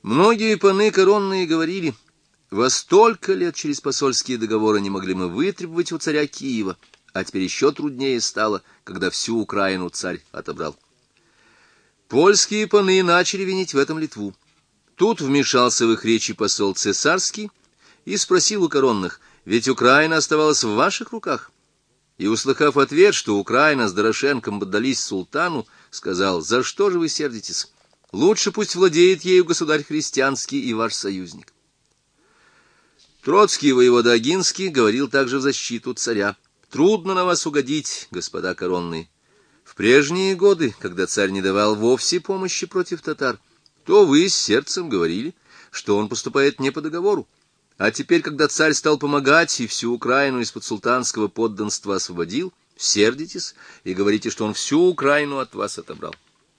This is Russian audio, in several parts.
Многие паны коронные говорили: во столько лет через посольские договоры не могли мы вытребовать у царя Киева, а теперь еще труднее стало, когда всю Украину царь отобрал. Польские паны начали винить в этом Литву. Тут вмешался в их речи посол цесарский и спросил у коронных: ведь Украина оставалась в ваших руках? И, услыхав ответ, что Украина с Дорошенком поддались султану, сказал: за что же вы сердитесь? Лучше пусть владеет ею государь христианский и ваш союзник. Троцкий воевода Огинский говорил также в защиту царя: трудно на вас угодить, господа коронные. В прежние годы, когда царь не давал вовсе помощи против татар, то вы с сердцем говорили, что он поступает не по договору. А теперь, когда царь стал помогать и всю Украину из-под султанского подданства освободил, сердитесь и говорите, что он всю Украину от вас отобрал.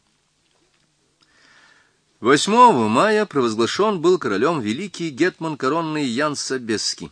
8 мая провозглашен был королем великий гетман коронный Ян Собеский.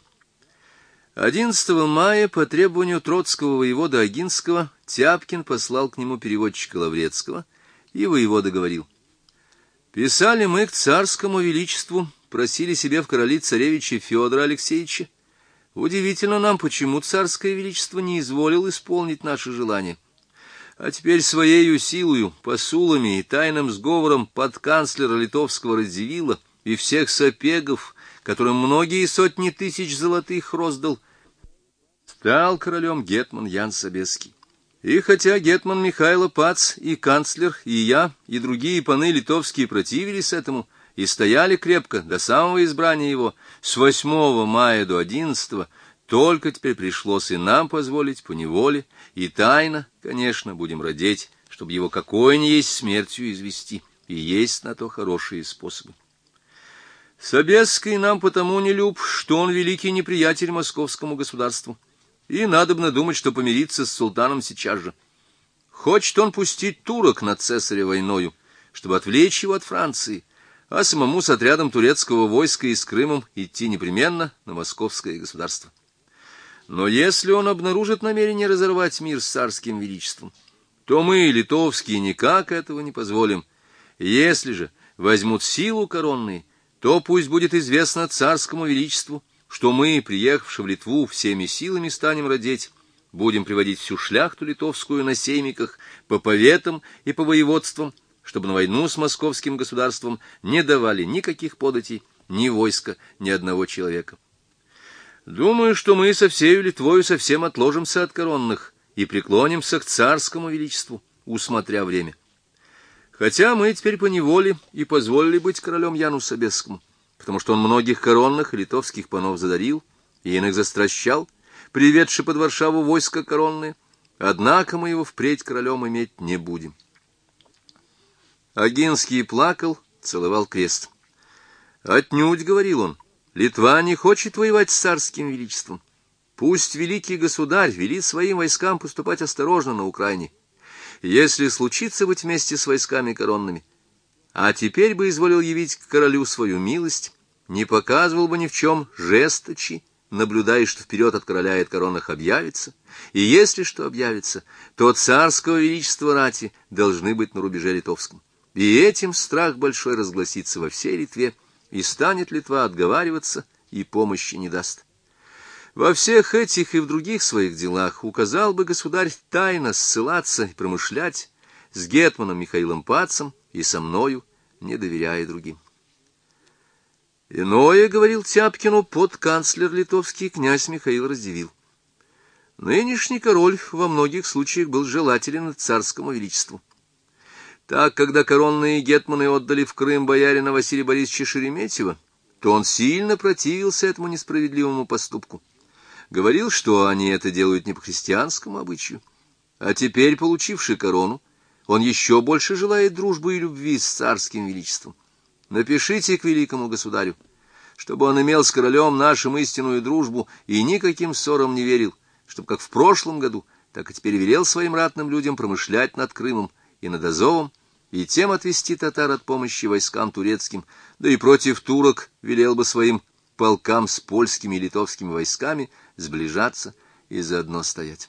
11 мая по требованию троцкого воевода Огинского Тяпкин послал к нему переводчика Лаврецкого, и воевода говорил: «Писали мы к царскому величеству, просили себе в короли царевича Федора Алексеевича. Удивительно нам, почему царское величество не изволил исполнить наше желание. А теперь своею силою, посулами и тайным сговором подканцлера литовского Радзивилла и всех сапегов, которым многие сотни тысяч золотых роздал, стал королем гетман Ян Собеский. И хотя гетман Михайло Пац и канцлер, и я, и другие паны литовские противились этому и стояли крепко до самого избрания его с 8 мая до 11, только теперь пришлось и нам позволить поневоле, и тайно, конечно, будем радеть, чтобы его какой ни есть смертью извести, и есть на то хорошие способы. Собеский нам потому не люб, что он великий неприятель московскому государству, и надобно думать, что помириться с султаном сейчас же. Хочет он пустить турок на цесаря войною, чтобы отвлечь его от Франции, а самому с отрядом турецкого войска и с Крымом идти непременно на московское государство. Но если он обнаружит намерение разорвать мир с царским величеством, то мы, литовские, никак этого не позволим. Если же возьмут силу коронные, то пусть будет известно царскому величеству, что мы, приехавши в Литву, всеми силами станем родить, будем приводить всю шляхту литовскую на сеймиках, по поветам и по воеводствам, чтобы на войну с московским государством не давали никаких податей, ни войска, ни одного человека. Думаю, что мы со всею Литвою совсем отложимся от коронных и преклонимся к царскому величеству, усмотря время. Хотя мы теперь поневоле и позволили быть королем Яну Собесскому, потому что он многих коронных и литовских панов задарил и иных застращал, приведши под Варшаву войско коронное, однако мы его впредь королем иметь не будем. Огинский плакал, целовал крест. «Отнюдь, — говорил он, — Литва не хочет воевать с царским величеством. Пусть великий государь велит своим войскам поступать осторожно на Украине. Если случится быть вместе с войсками коронными, а теперь бы изволил явить к королю свою милость, не показывал бы ни в чем жесточи, наблюдая, что вперед от короля и от коронных объявится, и если что объявится, то царского величества рати должны быть на рубеже литовском. И этим страх большой разгласится во всей Литве, и станет Литва отговариваться, и помощи не даст. Во всех этих и в других своих делах указал бы государь тайно ссылаться и промышлять с гетманом Михаилом Пацем и со мною, не доверяя другим. Иное, — говорил Тяпкину подканцлер литовский князь Михаил Радзивилл. Нынешний король во многих случаях был желателен царскому величеству. Так, когда коронные гетманы отдали в Крым боярина Василия Борисовича Шереметьева, то он сильно противился этому несправедливому поступку. Говорил, что они это делают не по христианскому обычаю. А теперь, получивший корону, он еще больше желает дружбы и любви с царским величеством. Напишите к великому государю, чтобы он имел с королем нашим истинную дружбу и никаким ссорам не верил, чтобы как в прошлом году, так и теперь велел своим ратным людям промышлять над Крымом и над Азовом, и тем отвести татар от помощи войскам турецким, да и против турок велел бы своим полкам с польскими и литовскими войсками сближаться и заодно стоять.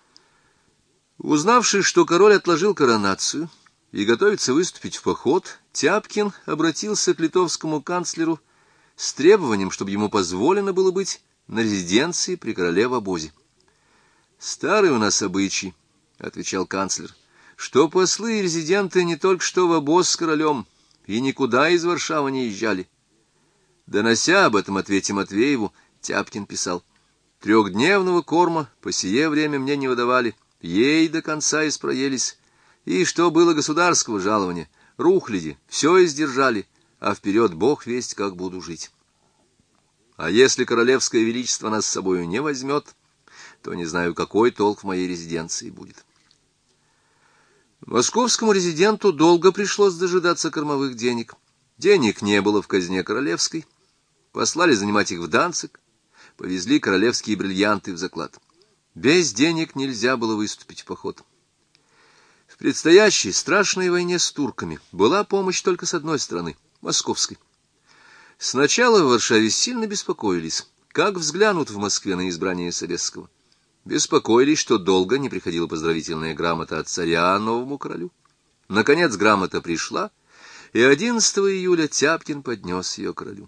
Узнавши, что король отложил коронацию и готовится выступить в поход, Тяпкин обратился к литовскому канцлеру с требованием, чтобы ему позволено было быть на резиденции при короле в обозе. «Старый у нас обычай», — отвечал канцлер, — «что послы и резиденты не только что в обоз с королем и никуда из Варшавы не езжали». Донося об этом ответе Матвееву, Тяпкин писал: «Трехдневного корма по сие время мне не выдавали, ей до конца испроелись, и что было государского жалования, рухляди, все издержали, а вперед Бог весть, как буду жить. А если королевское величество нас с собою не возьмет, то не знаю, какой толк в моей резиденции будет». Московскому резиденту долго пришлось дожидаться кормовых денег. Денег не было в казне королевской. Послали занимать их в Данциг, повезли королевские бриллианты в заклад. Без денег нельзя было выступить в поход. В предстоящей страшной войне с турками была помощь только с одной стороны — московской. Сначала в Варшаве сильно беспокоились, как взглянут в Москве на избрание Собесского. Беспокоились, что долго не приходила поздравительная грамота от царя новому королю. Наконец грамота пришла, и 11 июля Тяпкин поднес ее королю.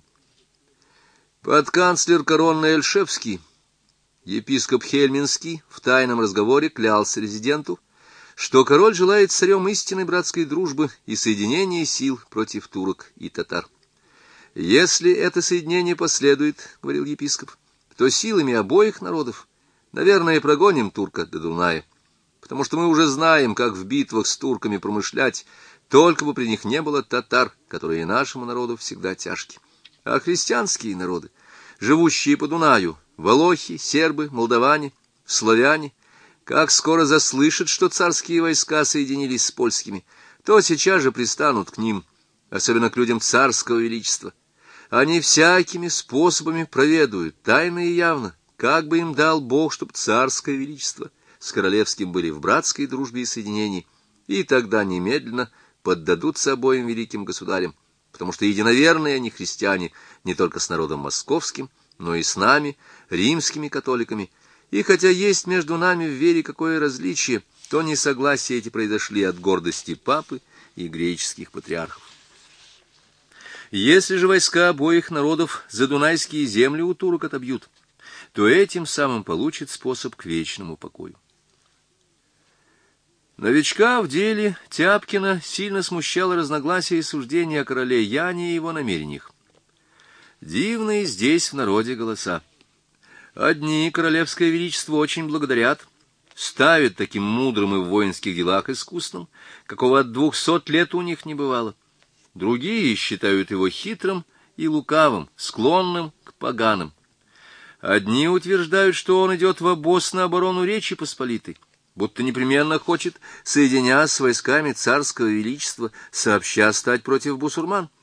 Подканцлер коронный Эльшевский, епископ Хельминский, в тайном разговоре клялся резиденту, что король желает с царем истинной братской дружбы и соединения сил против турок и татар. «Если это соединение последует, — говорил епископ, — то силами обоих народов, наверное, прогоним турка до Дуная, потому что мы уже знаем, как в битвах с турками промышлять, только бы при них не было татар, которые нашему народу всегда тяжки. А христианские народы, живущие по Дунаю, волохи, сербы, молдаване, славяне, как скоро заслышат, что царские войска соединились с польскими, то сейчас же пристанут к ним, особенно к людям царского величества. Они всякими способами проведают, тайно и явно, как бы им дал Бог, чтоб царское величество с королевским были в братской дружбе и соединении, и тогда немедленно поддадутся обоим великим государям, потому что единоверные они христиане не только с народом московским, но и с нами, римскими католиками, и хотя есть между нами в вере какое различие, то несогласия эти произошли от гордости папы и греческих патриархов. Если же войска обоих народов задунайские земли у турок отобьют, то этим самым получит способ к вечному покою. Новичка в деле Тяпкина сильно смущало разногласие и суждения о короле Яне и его намерениях. Дивные здесь в народе голоса. Одни королевское величество очень благодарят, ставят таким мудрым и в воинских делах искусным, какого от 200 лет у них не бывало. Другие считают его хитрым и лукавым, склонным к поганым. Одни утверждают, что он идет в обоз на оборону Речи Посполитой, будто непременно хочет, соединяясь с войсками царского величества, сообща стать против бусурман.